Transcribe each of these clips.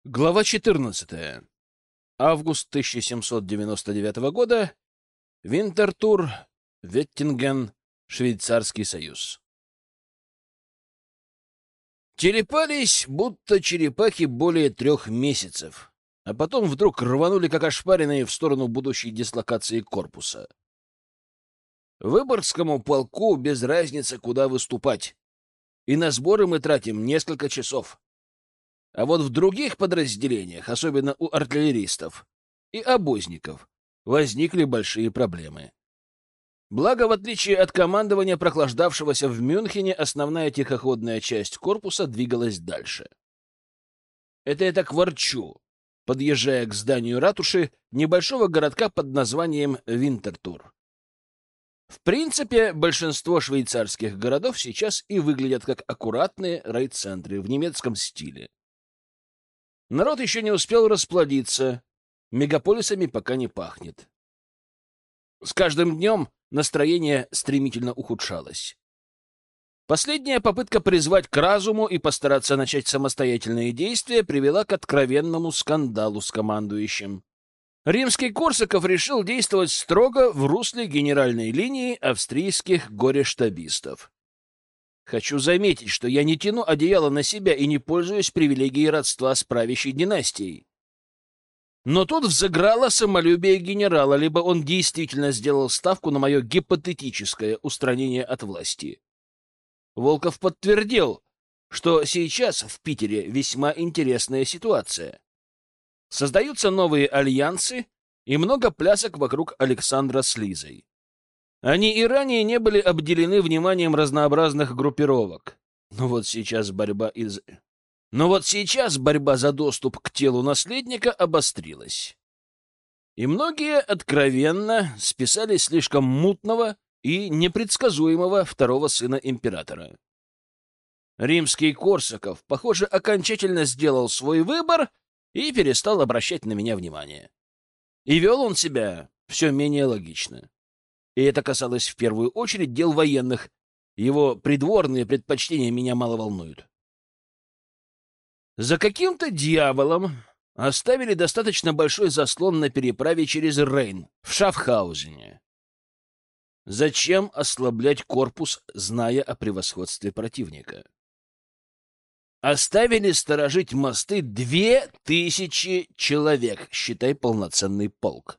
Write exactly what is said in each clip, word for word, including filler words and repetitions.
Глава четырнадцатая. Август тысяча семьсот девяносто девятого года. Винтертур. Веттинген. Швейцарский союз. Телепались, будто черепахи, более трех месяцев, а потом вдруг рванули, как ошпаренные, в сторону будущей дислокации корпуса. Выборгскому полку без разницы, куда выступать, и на сборы мы тратим несколько часов. А вот в других подразделениях, особенно у артиллеристов и обозников, возникли большие проблемы. Благо, в отличие от командования, прохлаждавшегося в Мюнхене, основная тихоходная часть корпуса двигалась дальше. Это я так ворчу, подъезжая к зданию ратуши небольшого городка под названием Винтертур. В принципе, большинство швейцарских городов сейчас и выглядят как аккуратные райцентры в немецком стиле. Народ еще не успел расплодиться, мегаполисами пока не пахнет. С каждым днем настроение стремительно ухудшалось. Последняя попытка призвать к разуму и постараться начать самостоятельные действия привела к откровенному скандалу с командующим. Римский-Корсаков решил действовать строго в русле генеральной линии австрийских горе-штабистов. Хочу заметить, что я не тяну одеяло на себя и не пользуюсь привилегией родства с правящей династией. Но тут взыграло самолюбие генерала, либо он действительно сделал ставку на мое гипотетическое устранение от власти. Волков подтвердил, что сейчас в Питере весьма интересная ситуация. Создаются новые альянсы и много плясок вокруг Александра с Лизой. Они и ранее не были обделены вниманием разнообразных группировок. Но вот сейчас борьба из... Но вот сейчас борьба за доступ к телу наследника обострилась. И многие откровенно списали слишком мутного и непредсказуемого второго сына императора. Римский Корсаков, похоже, окончательно сделал свой выбор и перестал обращать на меня внимание. И вел он себя все менее логично. И это касалось в первую очередь дел военных. Его придворные предпочтения меня мало волнуют. За каким-то дьяволом оставили достаточно большой заслон на переправе через Рейн в Шафхаузене. Зачем ослаблять корпус, зная о превосходстве противника? Оставили сторожить мосты две тысячи человек, считай, полноценный полк.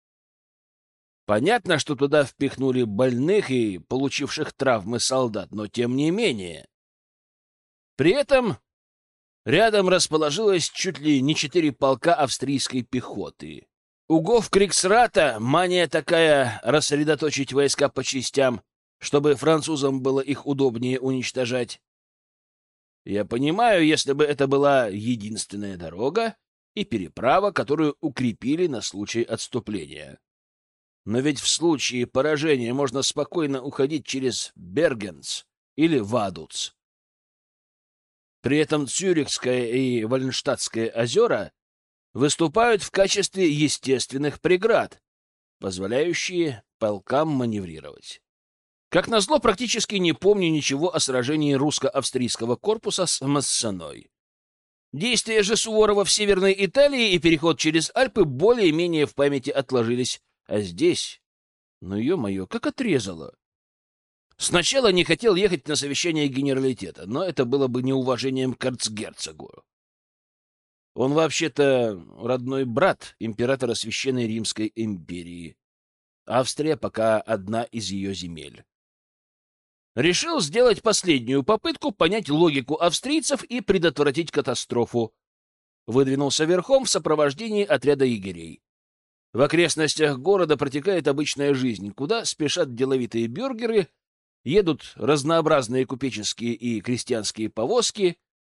Понятно, что туда впихнули больных и получивших травмы солдат, но тем не менее. При этом рядом расположилось чуть ли не четыре полка австрийской пехоты. У Гофкриксрата мания такая рассредоточить войска по частям, чтобы французам было их удобнее уничтожать. Я понимаю, если бы это была единственная дорога и переправа, которую укрепили на случай отступления. Но ведь в случае поражения можно спокойно уходить через Бергенц или Вадуц. При этом Цюрихское и Вальнштадтское озера выступают в качестве естественных преград, позволяющие полкам маневрировать. Как назло, практически не помню ничего о сражении русско-австрийского корпуса с Массеной. Действия же Суворова в Северной Италии и переход через Альпы более-менее в памяти отложились. А здесь, ну ё-моё, как отрезало. Сначала не хотел ехать на совещание генералитета, но это было бы неуважением к эрцгерцогу. Он вообще-то родной брат императора Священной Римской империи. Австрия пока одна из ее земель. Решил сделать последнюю попытку понять логику австрийцев и предотвратить катастрофу. Выдвинулся верхом в сопровождении отряда егерей. В окрестностях города протекает обычная жизнь, куда спешат деловитые бюргеры, едут разнообразные купеческие и крестьянские повозки.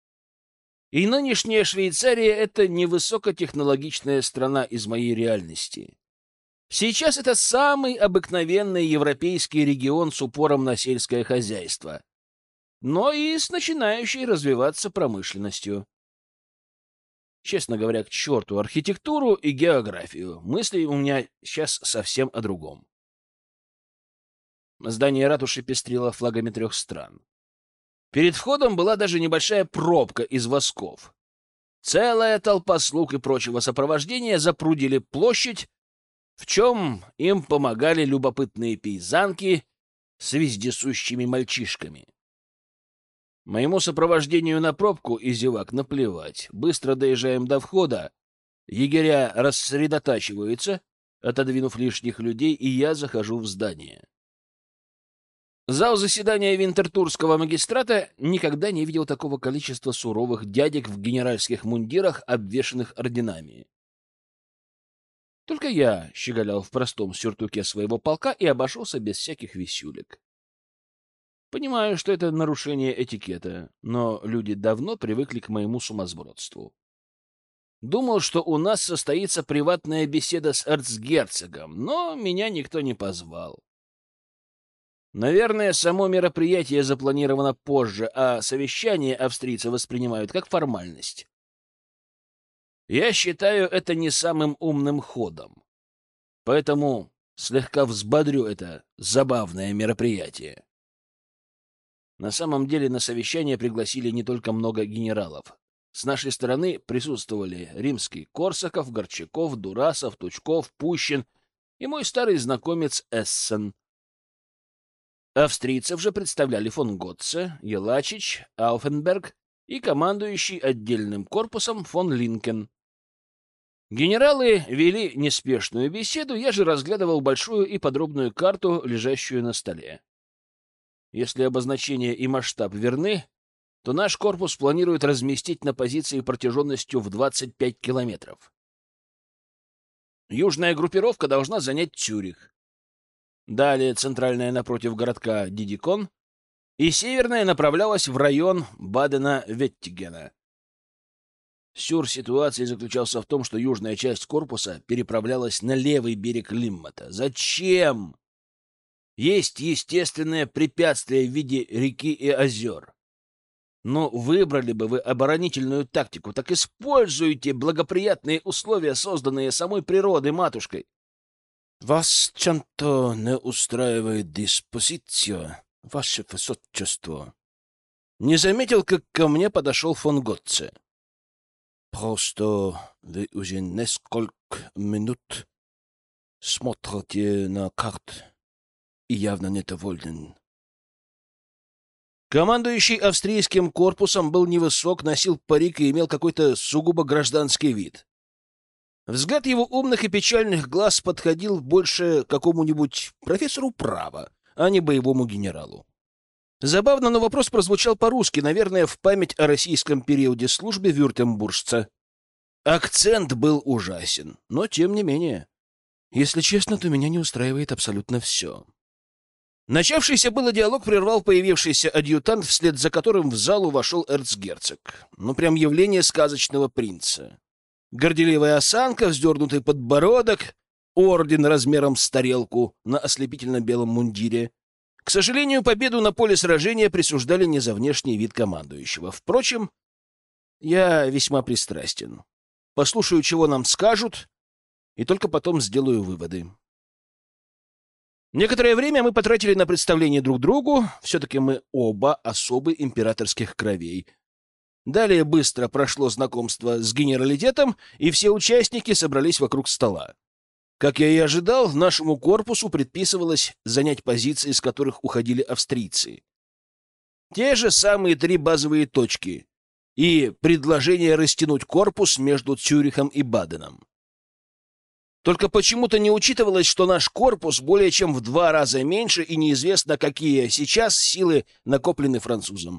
И нынешняя Швейцария — это невысокотехнологичная страна из моей реальности. Сейчас это самый обыкновенный европейский регион с упором на сельское хозяйство, но и с начинающей развиваться промышленностью. Честно говоря, к черту архитектуру и географию. Мысли у меня сейчас совсем о другом. Здание ратуши пестрило флагами трех стран. Перед входом была даже небольшая пробка из восков. Целая толпа слуг и прочего сопровождения запрудили площадь, в чем им помогали любопытные пейзанки с вездесущими мальчишками. Моему сопровождению на пробку и зевак наплевать. Быстро доезжаем до входа, егеря рассредотачиваются, отодвинув лишних людей, и я захожу в здание. Зал заседания Винтертурского магистрата никогда не видел такого количества суровых дядек в генеральских мундирах, обвешанных орденами. Только я щеголял в простом сюртуке своего полка и обошелся без всяких висюлек. Понимаю, что это нарушение этикета, но люди давно привыкли к моему сумасбродству. Думал, что у нас состоится приватная беседа с эрцгерцогом, но меня никто не позвал. Наверное, само мероприятие запланировано позже, а совещание австрийцы воспринимают как формальность. Я считаю это не самым умным ходом, поэтому слегка взбодрю это забавное мероприятие. На самом деле на совещание пригласили не только много генералов. С нашей стороны присутствовали римский Корсаков, Горчаков, Дурасов, Тучков, Пущин и мой старый знакомец Эссен. Австрийцев же представляли фон Готце, Елачич, Ауфенберг и командующий отдельным корпусом фон Линкен. Генералы вели неспешную беседу, я же разглядывал большую и подробную карту, лежащую на столе. Если обозначение и масштаб верны, то наш корпус планирует разместить на позиции протяженностью в двадцать пять километров. Южная группировка должна занять Цюрих. Далее центральная напротив городка Дидикон, и северная направлялась в район Бадена-Веттигена. Сюр ситуации заключался в том, что южная часть корпуса переправлялась на левый берег Лиммата. Зачем? Есть естественное препятствие в виде реки и озер. Но выбрали бы вы оборонительную тактику, так используйте благоприятные условия, созданные самой природой, матушкой. Вас чем-то не устраивает диспозиция, ваше высочество? Не заметил, как ко мне подошел фон Готце. Просто вы уже несколько минут смотрите на карту и явно недоволен. Командующий австрийским корпусом был невысок, носил парик и имел какой-то сугубо гражданский вид. Взгляд его умных и печальных глаз подходил больше какому-нибудь профессору права, а не боевому генералу. Забавно, но вопрос прозвучал по-русски, наверное, в память о российском периоде службы вюртембуржца. Акцент был ужасен, но тем не менее. Если честно, то меня не устраивает абсолютно все. Начавшийся было диалог прервал появившийся адъютант, вслед за которым в залу вошел эрцгерцог. Ну, прям явление сказочного принца. Горделивая осанка, вздернутый подбородок, орден размером с тарелку на ослепительно-белом мундире. К сожалению, победу на поле сражения присуждали не за внешний вид командующего. Впрочем, я весьма пристрастен. Послушаю, чего нам скажут, и только потом сделаю выводы. Некоторое время мы потратили на представление друг другу, все-таки мы оба особы императорских кровей. Далее быстро прошло знакомство с генералитетом, и все участники собрались вокруг стола. Как я и ожидал, нашему корпусу предписывалось занять позиции, с которых уходили австрийцы. Те же самые три базовые точки и предложение растянуть корпус между Цюрихом и Баденом. Только почему-то не учитывалось, что наш корпус более чем в два раза меньше, и неизвестно, какие сейчас силы накоплены французом.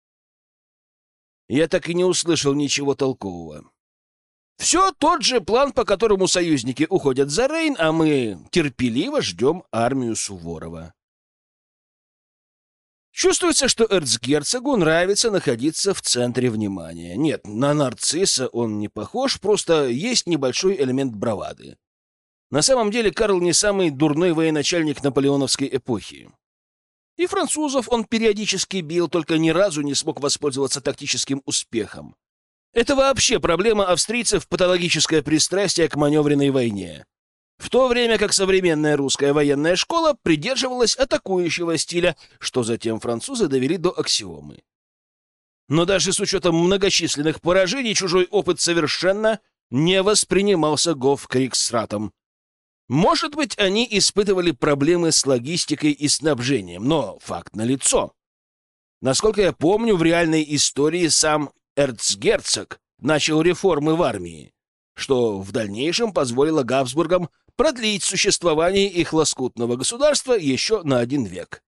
Я так и не услышал ничего толкового. Все тот же план, по которому союзники уходят за Рейн, а мы терпеливо ждем армию Суворова. Чувствуется, что эрцгерцогу нравится находиться в центре внимания. Нет, на нарцисса он не похож, просто есть небольшой элемент бравады. На самом деле Карл не самый дурной военачальник наполеоновской эпохи. И французов он периодически бил, только ни разу не смог воспользоваться тактическим успехом. Это вообще проблема австрийцев — патологическое пристрастие к маневренной войне. В то время как современная русская военная школа придерживалась атакующего стиля, что затем французы довели до аксиомы. Но даже с учетом многочисленных поражений чужой опыт совершенно не воспринимался Гофкриксратом. Может быть, они испытывали проблемы с логистикой и снабжением, но факт налицо. Насколько я помню, в реальной истории сам эрцгерцог начал реформы в армии, что в дальнейшем позволило Габсбургам продлить существование их лоскутного государства еще на один век.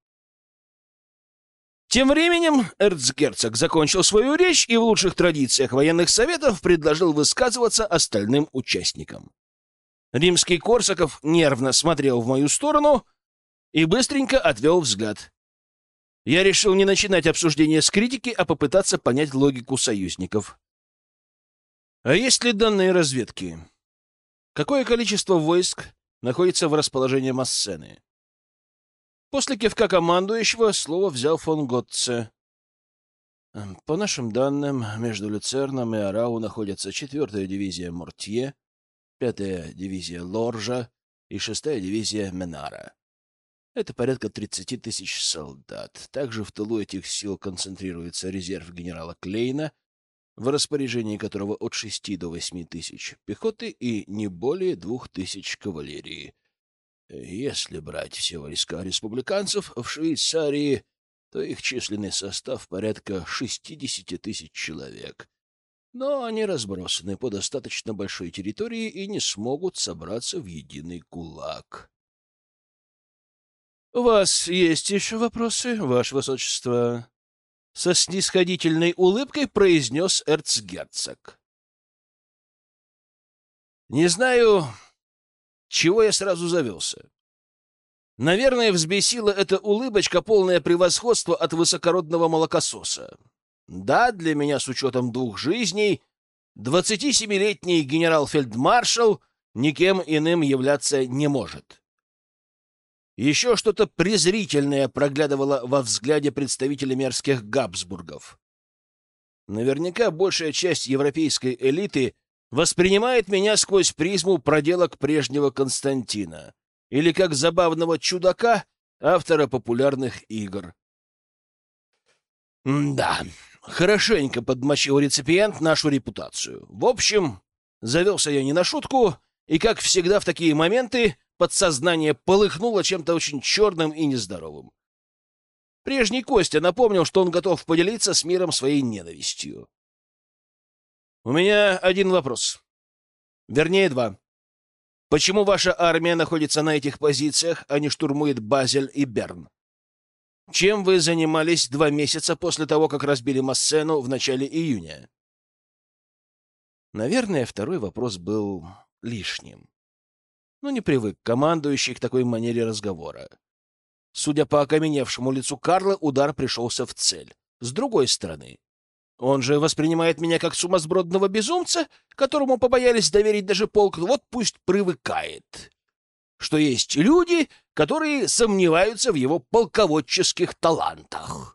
Тем временем эрцгерцог закончил свою речь и в лучших традициях военных советов предложил высказываться остальным участникам. Римский Корсаков нервно смотрел в мою сторону и быстренько отвел взгляд. Я решил не начинать обсуждение с критики, а попытаться понять логику союзников. А есть ли данные разведки? Какое количество войск находится в расположении Массены? После кивка командующего слово взял фон Готце. По нашим данным, между Люцерном и Арау находятся четвертая дивизия Мортье, пятая дивизия Лоржа и шестая дивизия Менара. Это порядка тридцати тысяч солдат. Также в тылу этих сил концентрируется резерв генерала Клейна, в распоряжении которого от шести до восьми тысяч пехоты и не более двух тысяч кавалерии. Если брать все войска республиканцев в Швейцарии, то их численный состав порядка шестидесяти тысяч человек. Но они разбросаны по достаточно большой территории и не смогут собраться в единый кулак. — У вас есть еще вопросы, ваше высочество? — со снисходительной улыбкой произнес эрцгерцог. Не знаю, чего я сразу завелся. Наверное, взбесила эта улыбочка полное превосходство от высокородного молокососа. Да, для меня с учетом двух жизней двадцатисемилетний генерал-фельдмаршал никем иным являться не может. Еще что-то презрительное проглядывало во взгляде представителя мерзких Габсбургов. Наверняка большая часть европейской элиты воспринимает меня сквозь призму проделок прежнего Константина или как забавного чудака, автора популярных игр. Да, хорошенько подмочил реципиент нашу репутацию. В общем, завелся я не на шутку, и, как всегда в такие моменты, подсознание полыхнуло чем-то очень черным и нездоровым. Прежний Костя напомнил, что он готов поделиться с миром своей ненавистью. У меня один вопрос. Вернее, два. Почему ваша армия находится на этих позициях, а не штурмует Базель и Берн? Чем вы занимались два месяца после того, как разбили Массену в начале июня? Наверное, второй вопрос был лишним. Но не привык командующий к такой манере разговора. Судя по окаменевшему лицу Карла, удар пришелся в цель. С другой стороны, он же воспринимает меня как сумасбродного безумца, которому побоялись доверить даже полк. Вот пусть привыкает, что есть люди, которые сомневаются в его полководческих талантах.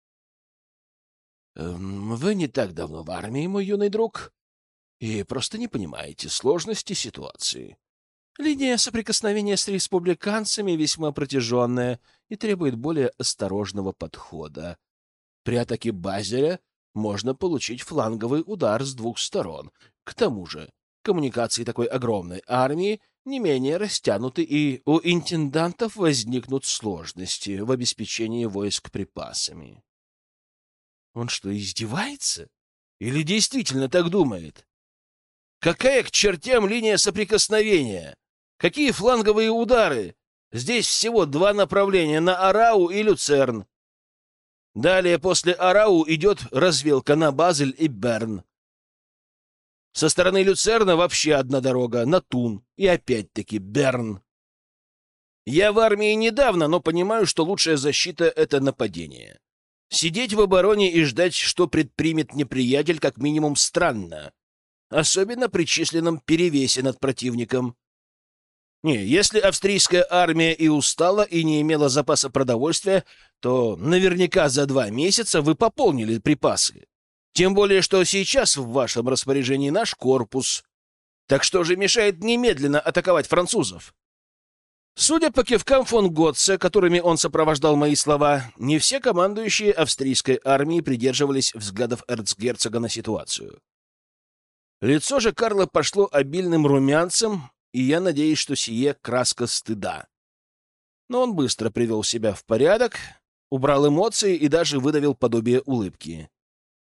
Эм, вы не так давно в армии, мой юный друг, и просто не понимаете сложности ситуации. Линия соприкосновения с республиканцами весьма протяженная и требует более осторожного подхода. При атаке Базеля можно получить фланговый удар с двух сторон. К тому же коммуникации такой огромной армии не менее растянуты, и у интендантов возникнут сложности в обеспечении войск припасами. Он что, издевается? Или действительно так думает? Какая к чертям линия соприкосновения? Какие фланговые удары? Здесь всего два направления — на Арау и Люцерн. Далее после Арау идет развилка на Базель и Берн. Со стороны Люцерна вообще одна дорога — на Тун и опять-таки Берн. Я в армии недавно, но понимаю, что лучшая защита — это нападение. Сидеть в обороне и ждать, что предпримет неприятель, как минимум странно. Особенно при численном перевесе над противником. Не, если австрийская армия и устала, и не имела запаса продовольствия, то наверняка за два месяца вы пополнили припасы. Тем более, что сейчас в вашем распоряжении наш корпус. Так что же мешает немедленно атаковать французов? Судя по кивкам фон Готце, которыми он сопровождал мои слова, не все командующие австрийской армией придерживались взглядов эрцгерцога на ситуацию. Лицо же Карла пошло обильным румянцем, и я надеюсь, что сие краска стыда. Но он быстро привел себя в порядок, убрал эмоции и даже выдавил подобие улыбки.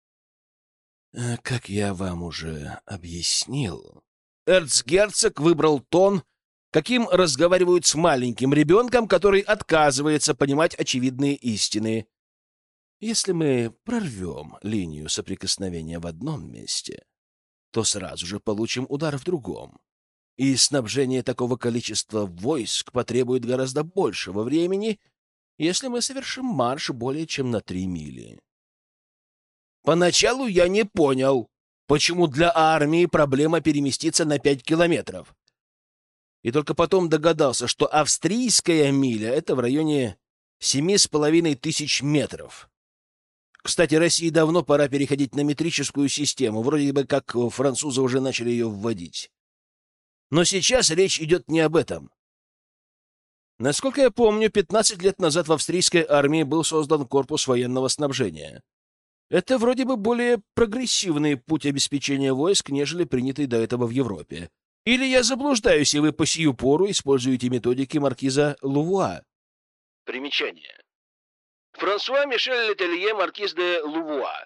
«Как я вам уже объяснил...» Эрцгерцог выбрал тон, каким разговаривают с маленьким ребенком, который отказывается понимать очевидные истины. Если мы прорвем линию соприкосновения в одном месте, то сразу же получим удар в другом. И снабжение такого количества войск потребует гораздо большего времени, если мы совершим марш более чем на три мили. Поначалу я не понял, почему для армии проблема переместиться на пять километров. И только потом догадался, что австрийская миля — это в районе семи с половиной тысяч метров. Кстати, России давно пора переходить на метрическую систему, вроде бы как французы уже начали ее вводить. Но сейчас речь идет не об этом. Насколько я помню, пятнадцать лет назад в австрийской армии был создан корпус военного снабжения. Это вроде бы более прогрессивный путь обеспечения войск, нежели принятый до этого в Европе. Или я заблуждаюсь, и вы по сию пору используете методики маркиза Лувуа? Примечание. Франсуа Мишель Летелье, маркиз де Лувуа.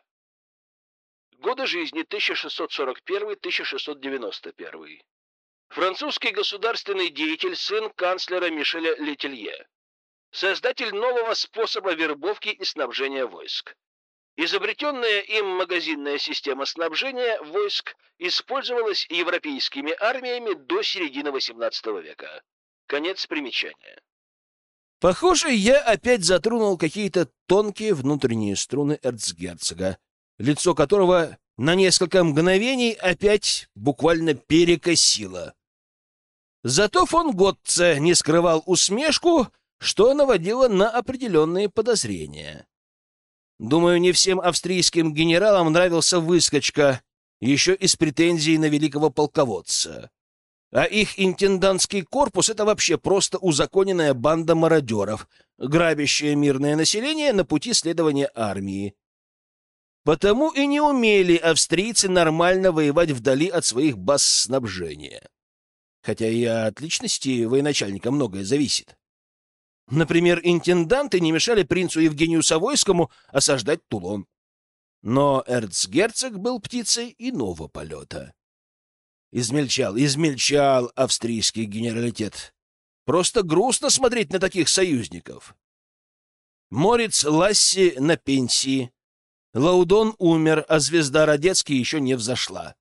Годы жизни тысяча шестьсот сорок первый — тысяча шестьсот девяносто первый. Французский государственный деятель, сын канцлера Мишеля Летелье. Создатель нового способа вербовки и снабжения войск. Изобретенная им магазинная система снабжения войск использовалась европейскими армиями до середины восемнадцатого века. Конец примечания. Похоже, я опять затронул какие-то тонкие внутренние струны эрцгерцога, лицо которого на несколько мгновений опять буквально перекосило. Зато фон Готце не скрывал усмешку, что наводило на определенные подозрения. Думаю, не всем австрийским генералам нравился выскочка, еще и с претензией на великого полководца. А их интендантский корпус — это вообще просто узаконенная банда мародеров, грабящая мирное население на пути следования армии. Потому и не умели австрийцы нормально воевать вдали от своих баз снабжения. Хотя и от личности военачальника многое зависит. Например, интенданты не мешали принцу Евгению Савойскому осаждать Тулон. Но эрцгерцог был птицей иного полета. Измельчал, измельчал австрийский генералитет. Просто грустно смотреть на таких союзников. Мориц Ласси на пенсии. Лаудон умер, а звезда Радецкий еще не взошла.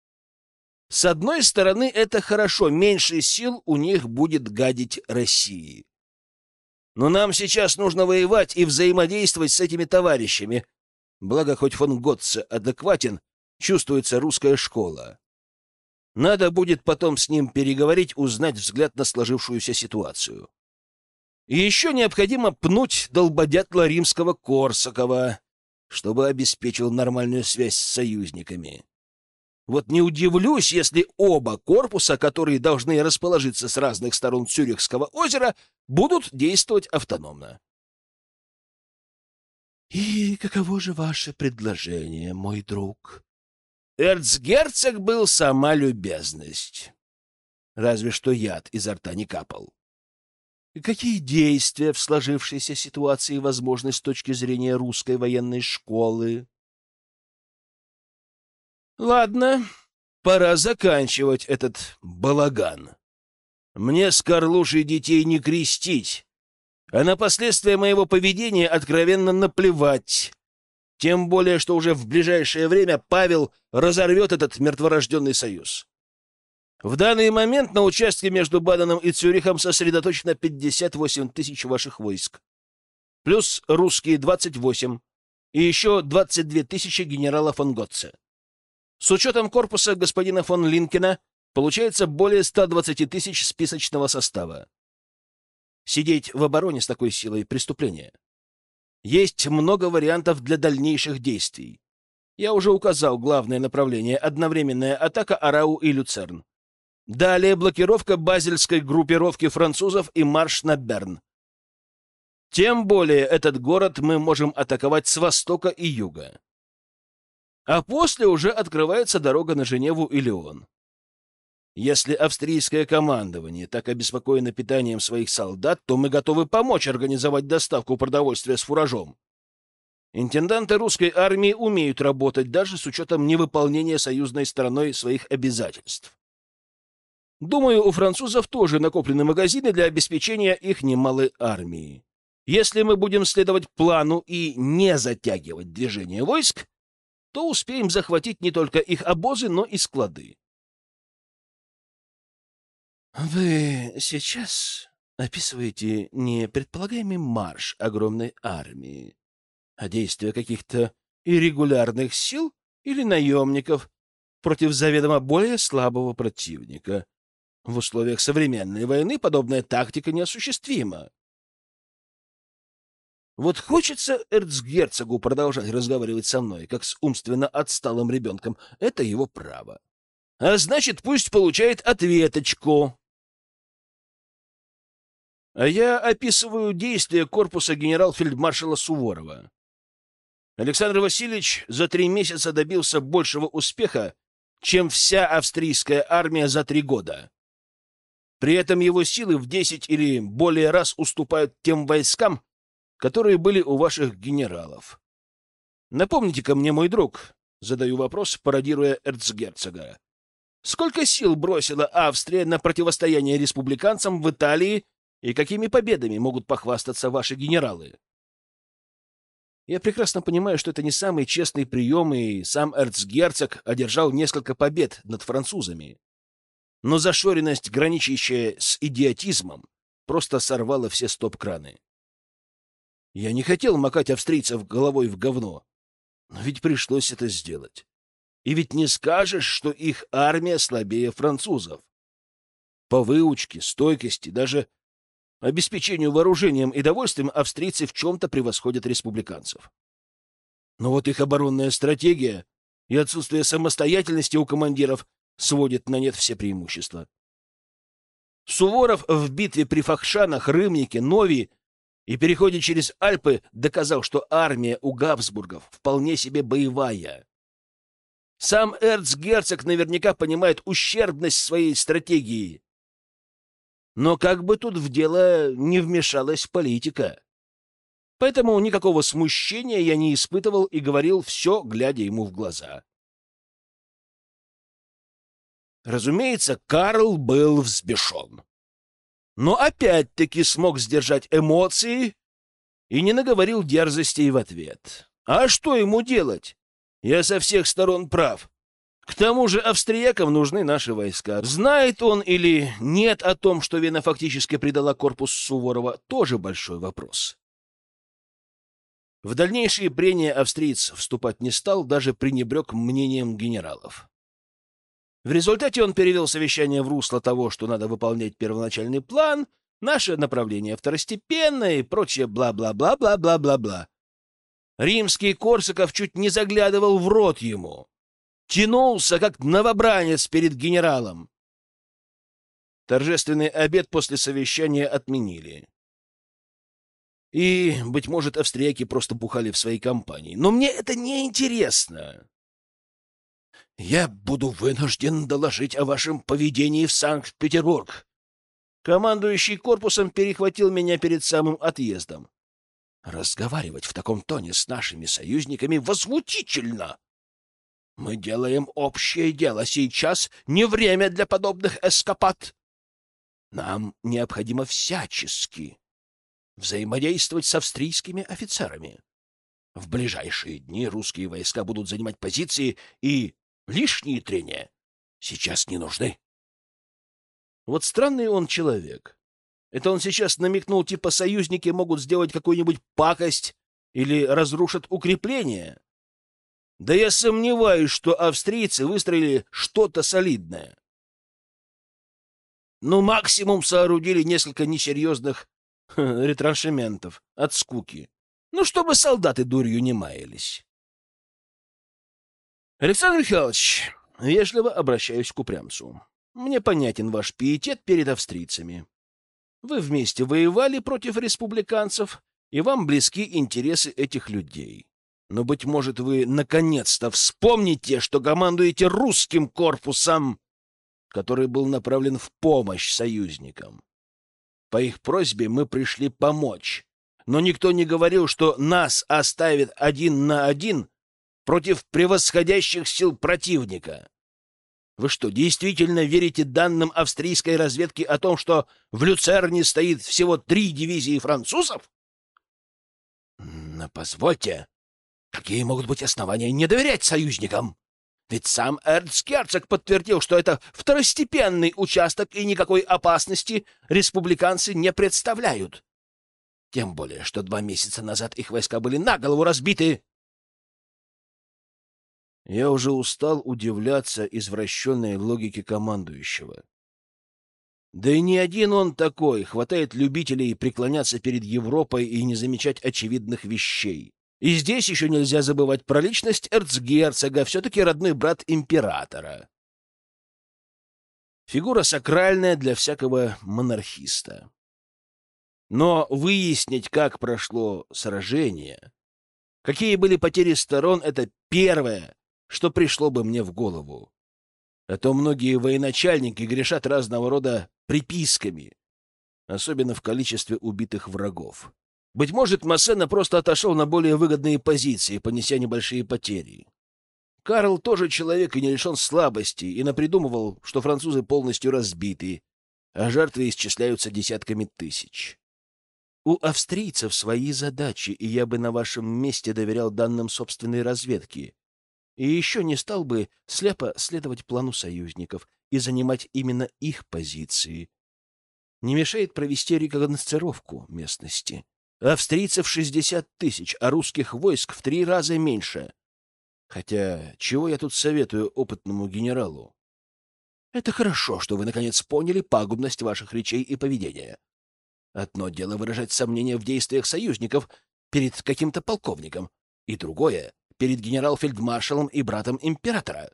С одной стороны, это хорошо, меньше сил у них будет гадить России. Но нам сейчас нужно воевать и взаимодействовать с этими товарищами. Благо, хоть фон Готце адекватен, чувствуется русская школа. Надо будет потом с ним переговорить, узнать взгляд на сложившуюся ситуацию. И еще необходимо пнуть долбодятла римского Корсакова, чтобы обеспечил нормальную связь с союзниками. Вот не удивлюсь, если оба корпуса, которые должны расположиться с разных сторон Цюрихского озера, будут действовать автономно. — И каково же ваше предложение, мой друг? Эрцгерцог был сама любезность. Разве что яд изо рта не капал. Какие действия в сложившейся ситуации возможны с точки зрения русской военной школы? Ладно, пора заканчивать этот балаган. Мне с Карлушей детей не крестить, а на последствия моего поведения откровенно наплевать. Тем более, что уже в ближайшее время Павел разорвет этот мертворожденный союз. В данный момент на участке между Баденом и Цюрихом сосредоточено пятьдесят восемь тысяч ваших войск. Плюс русские двадцать восемь. И еще двадцать две тысячи генерала фон Готце. С учетом корпуса господина фон Линкена получается более ста двадцати тысяч списочного состава. Сидеть в обороне с такой силой — преступление. Есть много вариантов для дальнейших действий. Я уже указал главное направление — одновременная атака Арау и Люцерн. Далее блокировка базельской группировки французов и марш на Берн. Тем более этот город мы можем атаковать с востока и юга. А после уже открывается дорога на Женеву и Лион. Если австрийское командование так обеспокоено питанием своих солдат, то мы готовы помочь организовать доставку продовольствия с фуражом. Интенданты русской армии умеют работать даже с учетом невыполнения союзной стороной своих обязательств. Думаю, у французов тоже накоплены магазины для обеспечения их немалой армии. Если мы будем следовать плану и не затягивать движение войск, то успеем захватить не только их обозы, но и склады. Вы сейчас описываете не предполагаемый марш огромной армии, а действия каких-то иррегулярных сил или наемников против заведомо более слабого противника. В условиях современной войны подобная тактика неосуществима. Вот хочется эрцгерцогу продолжать разговаривать со мной, как с умственно отсталым ребенком. Это его право. А значит, пусть получает ответочку. А я описываю действия корпуса генерал-фельдмаршала Суворова. Александр Васильевич за три месяца добился большего успеха, чем вся австрийская армия за три года. При этом его силы в десять или более раз уступают тем войскам, которые были у ваших генералов. Напомните-ка мне, мой друг, задаю вопрос, пародируя эрцгерцога. Сколько сил бросила Австрия на противостояние республиканцам в Италии, и какими победами могут похвастаться ваши генералы? Я прекрасно понимаю, что это не самый честный прием, и сам эрцгерцог одержал несколько побед над французами. Но зашоренность, граничащая с идиотизмом, просто сорвала все стоп-краны. Я не хотел макать австрийцев головой в говно, но ведь пришлось это сделать. И ведь не скажешь, что их армия слабее французов. По выучке, стойкости, даже обеспечению вооружением и довольствием австрийцы в чем-то превосходят республиканцев. Но вот их оборонная стратегия и отсутствие самостоятельности у командиров сводит на нет все преимущества. Суворов в битве при Фахшанах, Рымнике, Нови и переходе через Альпы доказал, что армия у Габсбургов вполне себе боевая. Сам эрцгерцог наверняка понимает ущербность своей стратегии. Но как бы тут в дело не вмешалась политика. Поэтому никакого смущения я не испытывал и говорил все, глядя ему в глаза. Разумеется, Карл был взбешен. Но опять-таки смог сдержать эмоции и не наговорил дерзостей в ответ. А что ему делать? Я со всех сторон прав. К тому же австриякам нужны наши войска. Знает он или нет о том, что Вена фактически предала корпус Суворова, тоже большой вопрос. В дальнейшие прения австриец вступать не стал, даже пренебрег мнением генералов. В результате он перевел совещание в русло того, что надо выполнять первоначальный план, наше направление второстепенное и прочее бла-бла-бла-бла-бла-бла-бла. Римский Корсаков чуть не заглядывал в рот ему. Тянулся, как новобранец перед генералом. Торжественный обед после совещания отменили. И, быть может, австрияки просто бухали в своей компании. Но мне это не интересно. Я буду вынужден доложить о вашем поведении в Санкт-Петербург. Командующий корпусом перехватил меня перед самым отъездом. Разговаривать в таком тоне с нашими союзниками возмутительно. Мы делаем общее дело. Сейчас не время для подобных эскапад. Нам необходимо всячески взаимодействовать с австрийскими офицерами. В ближайшие дни русские войска будут занимать позиции, и лишние трения сейчас не нужны. Вот странный он человек. Это он сейчас намекнул, типа союзники могут сделать какую-нибудь пакость или разрушат укрепления. Да я сомневаюсь, что австрийцы выстроили что-то солидное. Ну, максимум соорудили несколько несерьезных ретраншементов от скуки. Ну, чтобы солдаты дурью не маялись. Александр Михайлович, вежливо обращаюсь к упрямцу. Мне понятен ваш пиетет перед австрийцами. Вы вместе воевали против республиканцев, и вам близки интересы этих людей. Но, быть может, вы наконец-то вспомните, что командуете русским корпусом, который был направлен в помощь союзникам. По их просьбе мы пришли помочь, но никто не говорил, что нас оставят один на один против превосходящих сил противника. Вы что, действительно верите данным австрийской разведки о том, что в Люцерне стоит всего три дивизии французов? Но позвольте, какие могут быть основания не доверять союзникам? Ведь сам эрцгерцог подтвердил, что это второстепенный участок и никакой опасности республиканцы не представляют. Тем более, что два месяца назад их войска были наголову разбиты. Я уже устал удивляться извращенной логике командующего. Да и не один он такой, хватает любителей преклоняться перед Европой и не замечать очевидных вещей. И здесь еще нельзя забывать про личность эрцгерцога, все-таки родной брат императора. Фигура сакральная для всякого монархиста. Но выяснить, как прошло сражение, какие были потери сторон, это первое, что пришло бы мне в голову. А то многие военачальники грешат разного рода приписками, особенно в количестве убитых врагов. Быть может, Массена просто отошел на более выгодные позиции, понеся небольшие потери. Карл тоже человек и не лишен слабости, и напридумывал, что французы полностью разбиты, а жертвы исчисляются десятками тысяч. У австрийцев свои задачи, и я бы на вашем месте доверял данным собственной разведки. И еще не стал бы слепо следовать плану союзников и занимать именно их позиции. Не мешает провести рекогносцировку местности. Австрийцев шестьдесят тысяч, а русских войск в три раза меньше. Хотя, чего я тут советую опытному генералу? Это хорошо, что вы наконец поняли пагубность ваших речей и поведения. Одно дело выражать сомнения в действиях союзников перед каким-то полковником, и другое — перед генерал-фельдмаршалом и братом императора.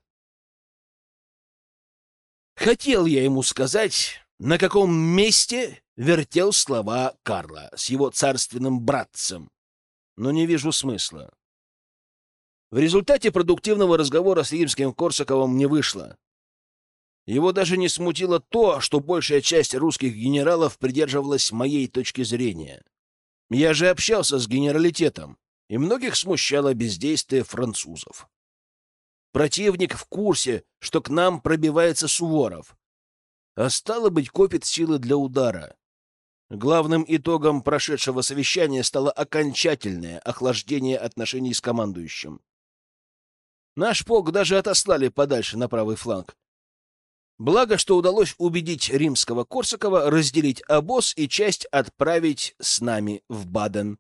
Хотел я ему сказать, на каком месте вертел слова Карла с его царственным братцем, но не вижу смысла. В результате продуктивного разговора с римским Корсаковым не вышло. Его даже не смутило то, что большая часть русских генералов придерживалась моей точки зрения. Я же общался с генералитетом, и многих смущало бездействие французов. Противник в курсе, что к нам пробивается Суворов, а стало быть, копит силы для удара. Главным итогом прошедшего совещания стало окончательное охлаждение отношений с командующим. Наш полк даже отослали подальше на правый фланг. Благо, что удалось убедить римского Корсакова разделить обоз и часть отправить с нами в Баден.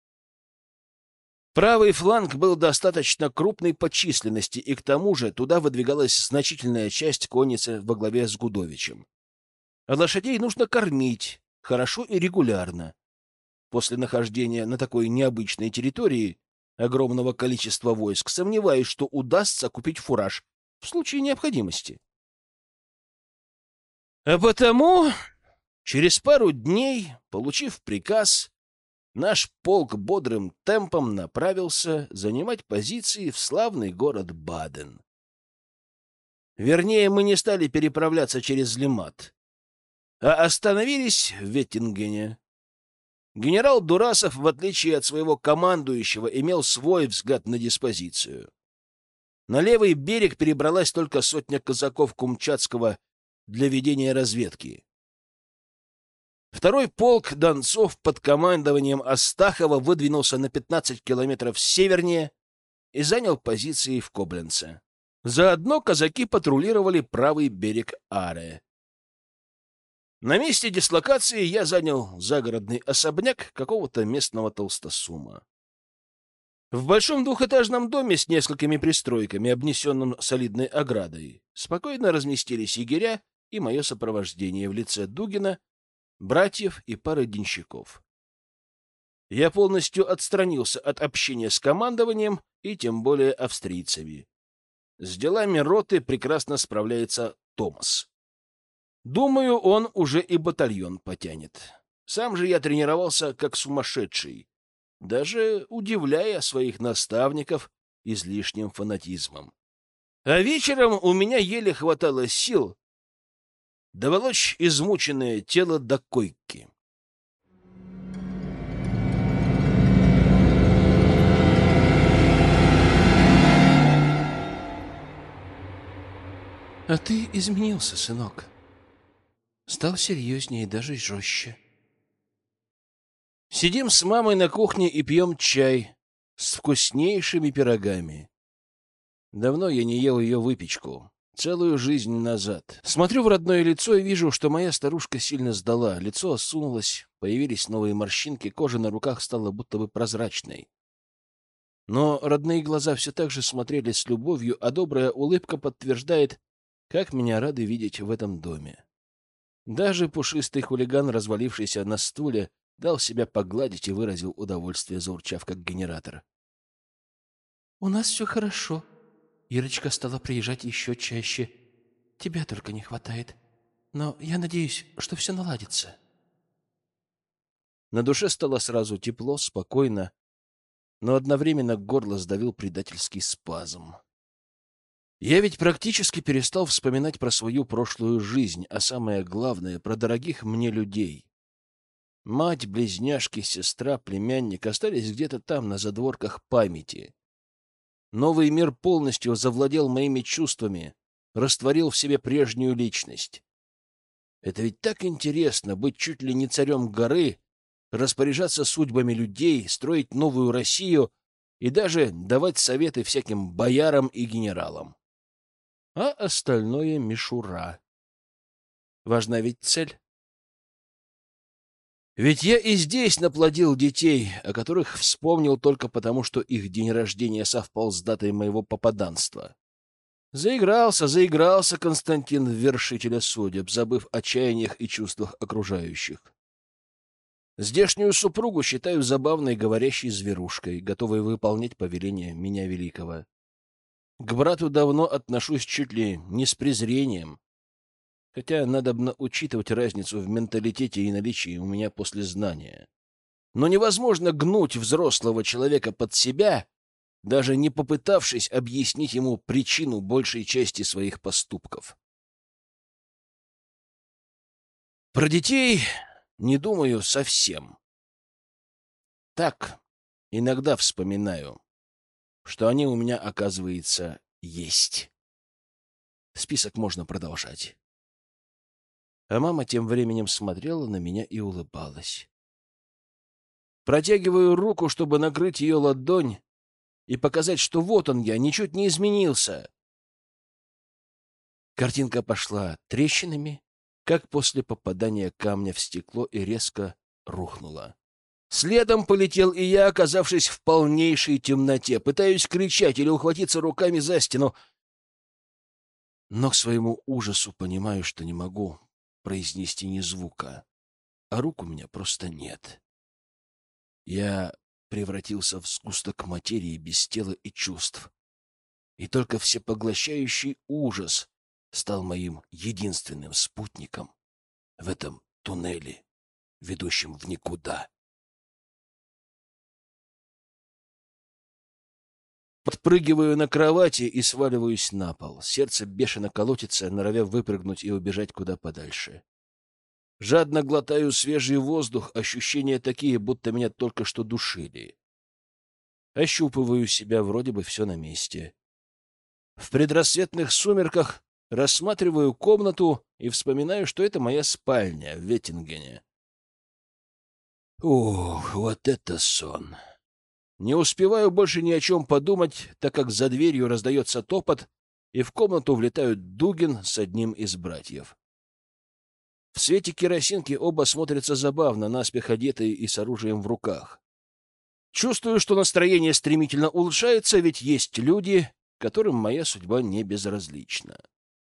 Правый фланг был достаточно крупный по численности, и к тому же туда выдвигалась значительная часть конницы во главе с Гудовичем. А лошадей нужно кормить хорошо и регулярно. После нахождения на такой необычной территории огромного количества войск сомневаюсь, что удастся купить фураж в случае необходимости. А потому, через пару дней, получив приказ, наш полк бодрым темпом направился занимать позиции в славный город Баден. Вернее, мы не стали переправляться через Лимат, а остановились в Веттингене. Генерал Дурасов, в отличие от своего командующего, имел свой взгляд на диспозицию. На левый берег перебралась только сотня казаков Кумчатского для ведения разведки. Второй полк донцов под командованием Астахова выдвинулся на пятнадцать километров севернее и занял позиции в Кобленце. Заодно казаки патрулировали правый берег Аре. На месте дислокации я занял загородный особняк какого-то местного толстосума. В большом двухэтажном доме с несколькими пристройками, обнесенном солидной оградой, спокойно разместились егеря и мое сопровождение в лице Дугина, братьев и пары денщиков. Я полностью отстранился от общения с командованием и тем более австрийцами. С делами роты прекрасно справляется Томас. Думаю, он уже и батальон потянет. Сам же я тренировался как сумасшедший, даже удивляя своих наставников излишним фанатизмом. А вечером у меня еле хватало сил доволочь измученное тело до койки. А ты изменился, сынок. Стал серьезнее и даже жестче. Сидим с мамой на кухне и пьем чай с вкуснейшими пирогами. Давно я не ел ее выпечку. Целую жизнь назад. Смотрю в родное лицо и вижу, что моя старушка сильно сдала. Лицо осунулось, появились новые морщинки, кожа на руках стала будто бы прозрачной. Но родные глаза все так же смотрели с любовью, а добрая улыбка подтверждает, как меня рады видеть в этом доме. Даже пушистый хулиган, развалившийся на стуле, дал себя погладить и выразил удовольствие, заурчав как генератор. — У нас все хорошо. Ирочка стала приезжать еще чаще. Тебя только не хватает. Но я надеюсь, что все наладится. На душе стало сразу тепло, спокойно, но одновременно горло сдавил предательский спазм. Я ведь практически перестал вспоминать про свою прошлую жизнь, а самое главное — про дорогих мне людей. Мать, близняшки, сестра, племянник остались где-то там, на задворках памяти. Новый мир полностью завладел моими чувствами, растворил в себе прежнюю личность. Это ведь так интересно — быть чуть ли не царем горы, распоряжаться судьбами людей, строить новую Россию и даже давать советы всяким боярам и генералам. А остальное — мишура. Важна ведь цель. Ведь я и здесь наплодил детей, о которых вспомнил только потому, что их день рождения совпал с датой моего попаданства. Заигрался, заигрался Константин в вершителя судеб, забыв о чаяниях и чувствах окружающих. Здешнюю супругу считаю забавной говорящей зверушкой, готовой выполнять повеления меня великого. К брату давно отношусь чуть ли не с презрением, хотя надобно учитывать разницу в менталитете и наличии у меня послезнания. Но невозможно гнуть взрослого человека под себя, даже не попытавшись объяснить ему причину большей части своих поступков. Про детей не думаю совсем. Так, иногда вспоминаю, что они у меня, оказывается, есть. Список можно продолжать. А мама тем временем смотрела на меня и улыбалась. Протягиваю руку, чтобы накрыть ее ладонь и показать, что вот он я, ничуть не изменился. Картинка пошла трещинами, как после попадания камня в стекло, и резко рухнула. Следом полетел и я, оказавшись в полнейшей темноте. Пытаюсь кричать или ухватиться руками за стену, но к своему ужасу понимаю, что не могу произнести ни звука, а рук у меня просто нет. Я превратился в сгусток материи без тела и чувств, и только всепоглощающий ужас стал моим единственным спутником в этом туннеле, ведущем в никуда. Подпрыгиваю на кровати и сваливаюсь на пол. Сердце бешено колотится, норовя выпрыгнуть и убежать куда подальше. Жадно глотаю свежий воздух, ощущения такие, будто меня только что душили. Ощупываю себя, вроде бы все на месте. В предрассветных сумерках рассматриваю комнату и вспоминаю, что это моя спальня в Веттингене. Ух, вот это сон! Не успеваю больше ни о чем подумать, так как за дверью раздается топот, и в комнату влетают Дугин с одним из братьев. В свете керосинки оба смотрятся забавно, наспех одетые и с оружием в руках. Чувствую, что настроение стремительно улучшается, ведь есть люди, которым моя судьба не безразлична.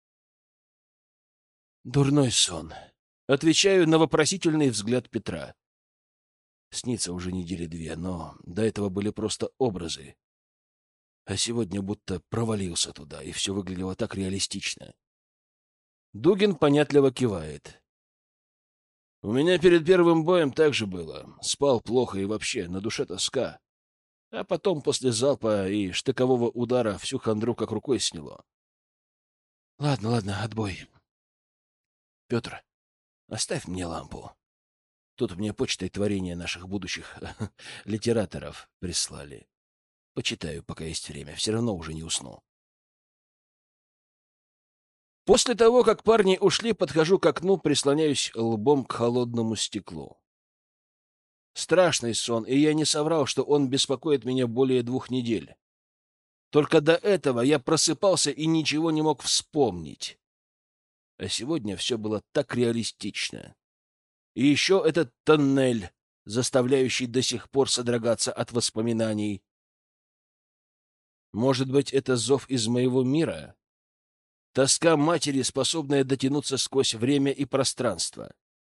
Дурной сон. Отвечаю на вопросительный взгляд Петра. Снится уже недели две, но до этого были просто образы. А сегодня будто провалился туда, и все выглядело так реалистично. Дугин понятливо кивает. У меня перед первым боем так же было. Спал плохо и вообще, на душе тоска. А потом после залпа и штыкового удара всю хандру как рукой сняло. Ладно, ладно, отбой. Петр, оставь мне лампу. Тут мне почтой творения наших будущих литераторов прислали. Почитаю, пока есть время. Все равно уже не усну. После того, как парни ушли, подхожу к окну, прислоняюсь лбом к холодному стеклу. Страшный сон, и я не соврал, что он беспокоит меня более двух недель. Только до этого я просыпался и ничего не мог вспомнить. А сегодня все было так реалистично. И еще этот тоннель, заставляющий до сих пор содрогаться от воспоминаний. Может быть, это зов из моего мира? Тоска матери, способная дотянуться сквозь время и пространство.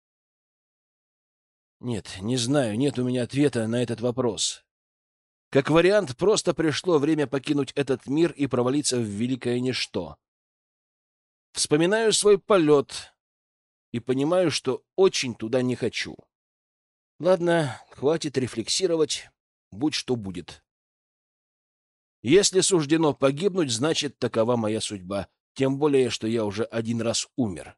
Нет, не знаю, нет у меня ответа на этот вопрос. Как вариант, просто пришло время покинуть этот мир и провалиться в великое ничто. Вспоминаю свой полет и понимаю, что очень туда не хочу. Ладно, хватит рефлексировать, будь что будет. Если суждено погибнуть, значит, такова моя судьба. Тем более, что я уже один раз умер.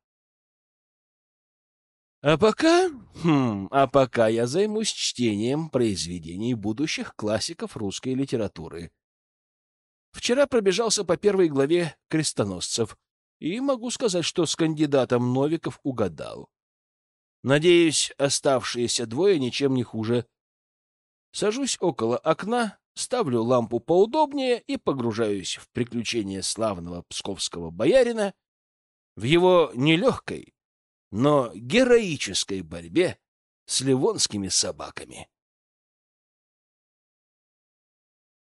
А пока... Хм, а пока я займусь чтением произведений будущих классиков русской литературы. Вчера пробежался по первой главе «Крестоносцев», и могу сказать, что с кандидатом Новиков угадал. Надеюсь, оставшиеся двое ничем не хуже. Сажусь около окна, ставлю лампу поудобнее и погружаюсь в приключения славного псковского боярина в его нелегкой, но героической борьбе с ливонскими собаками.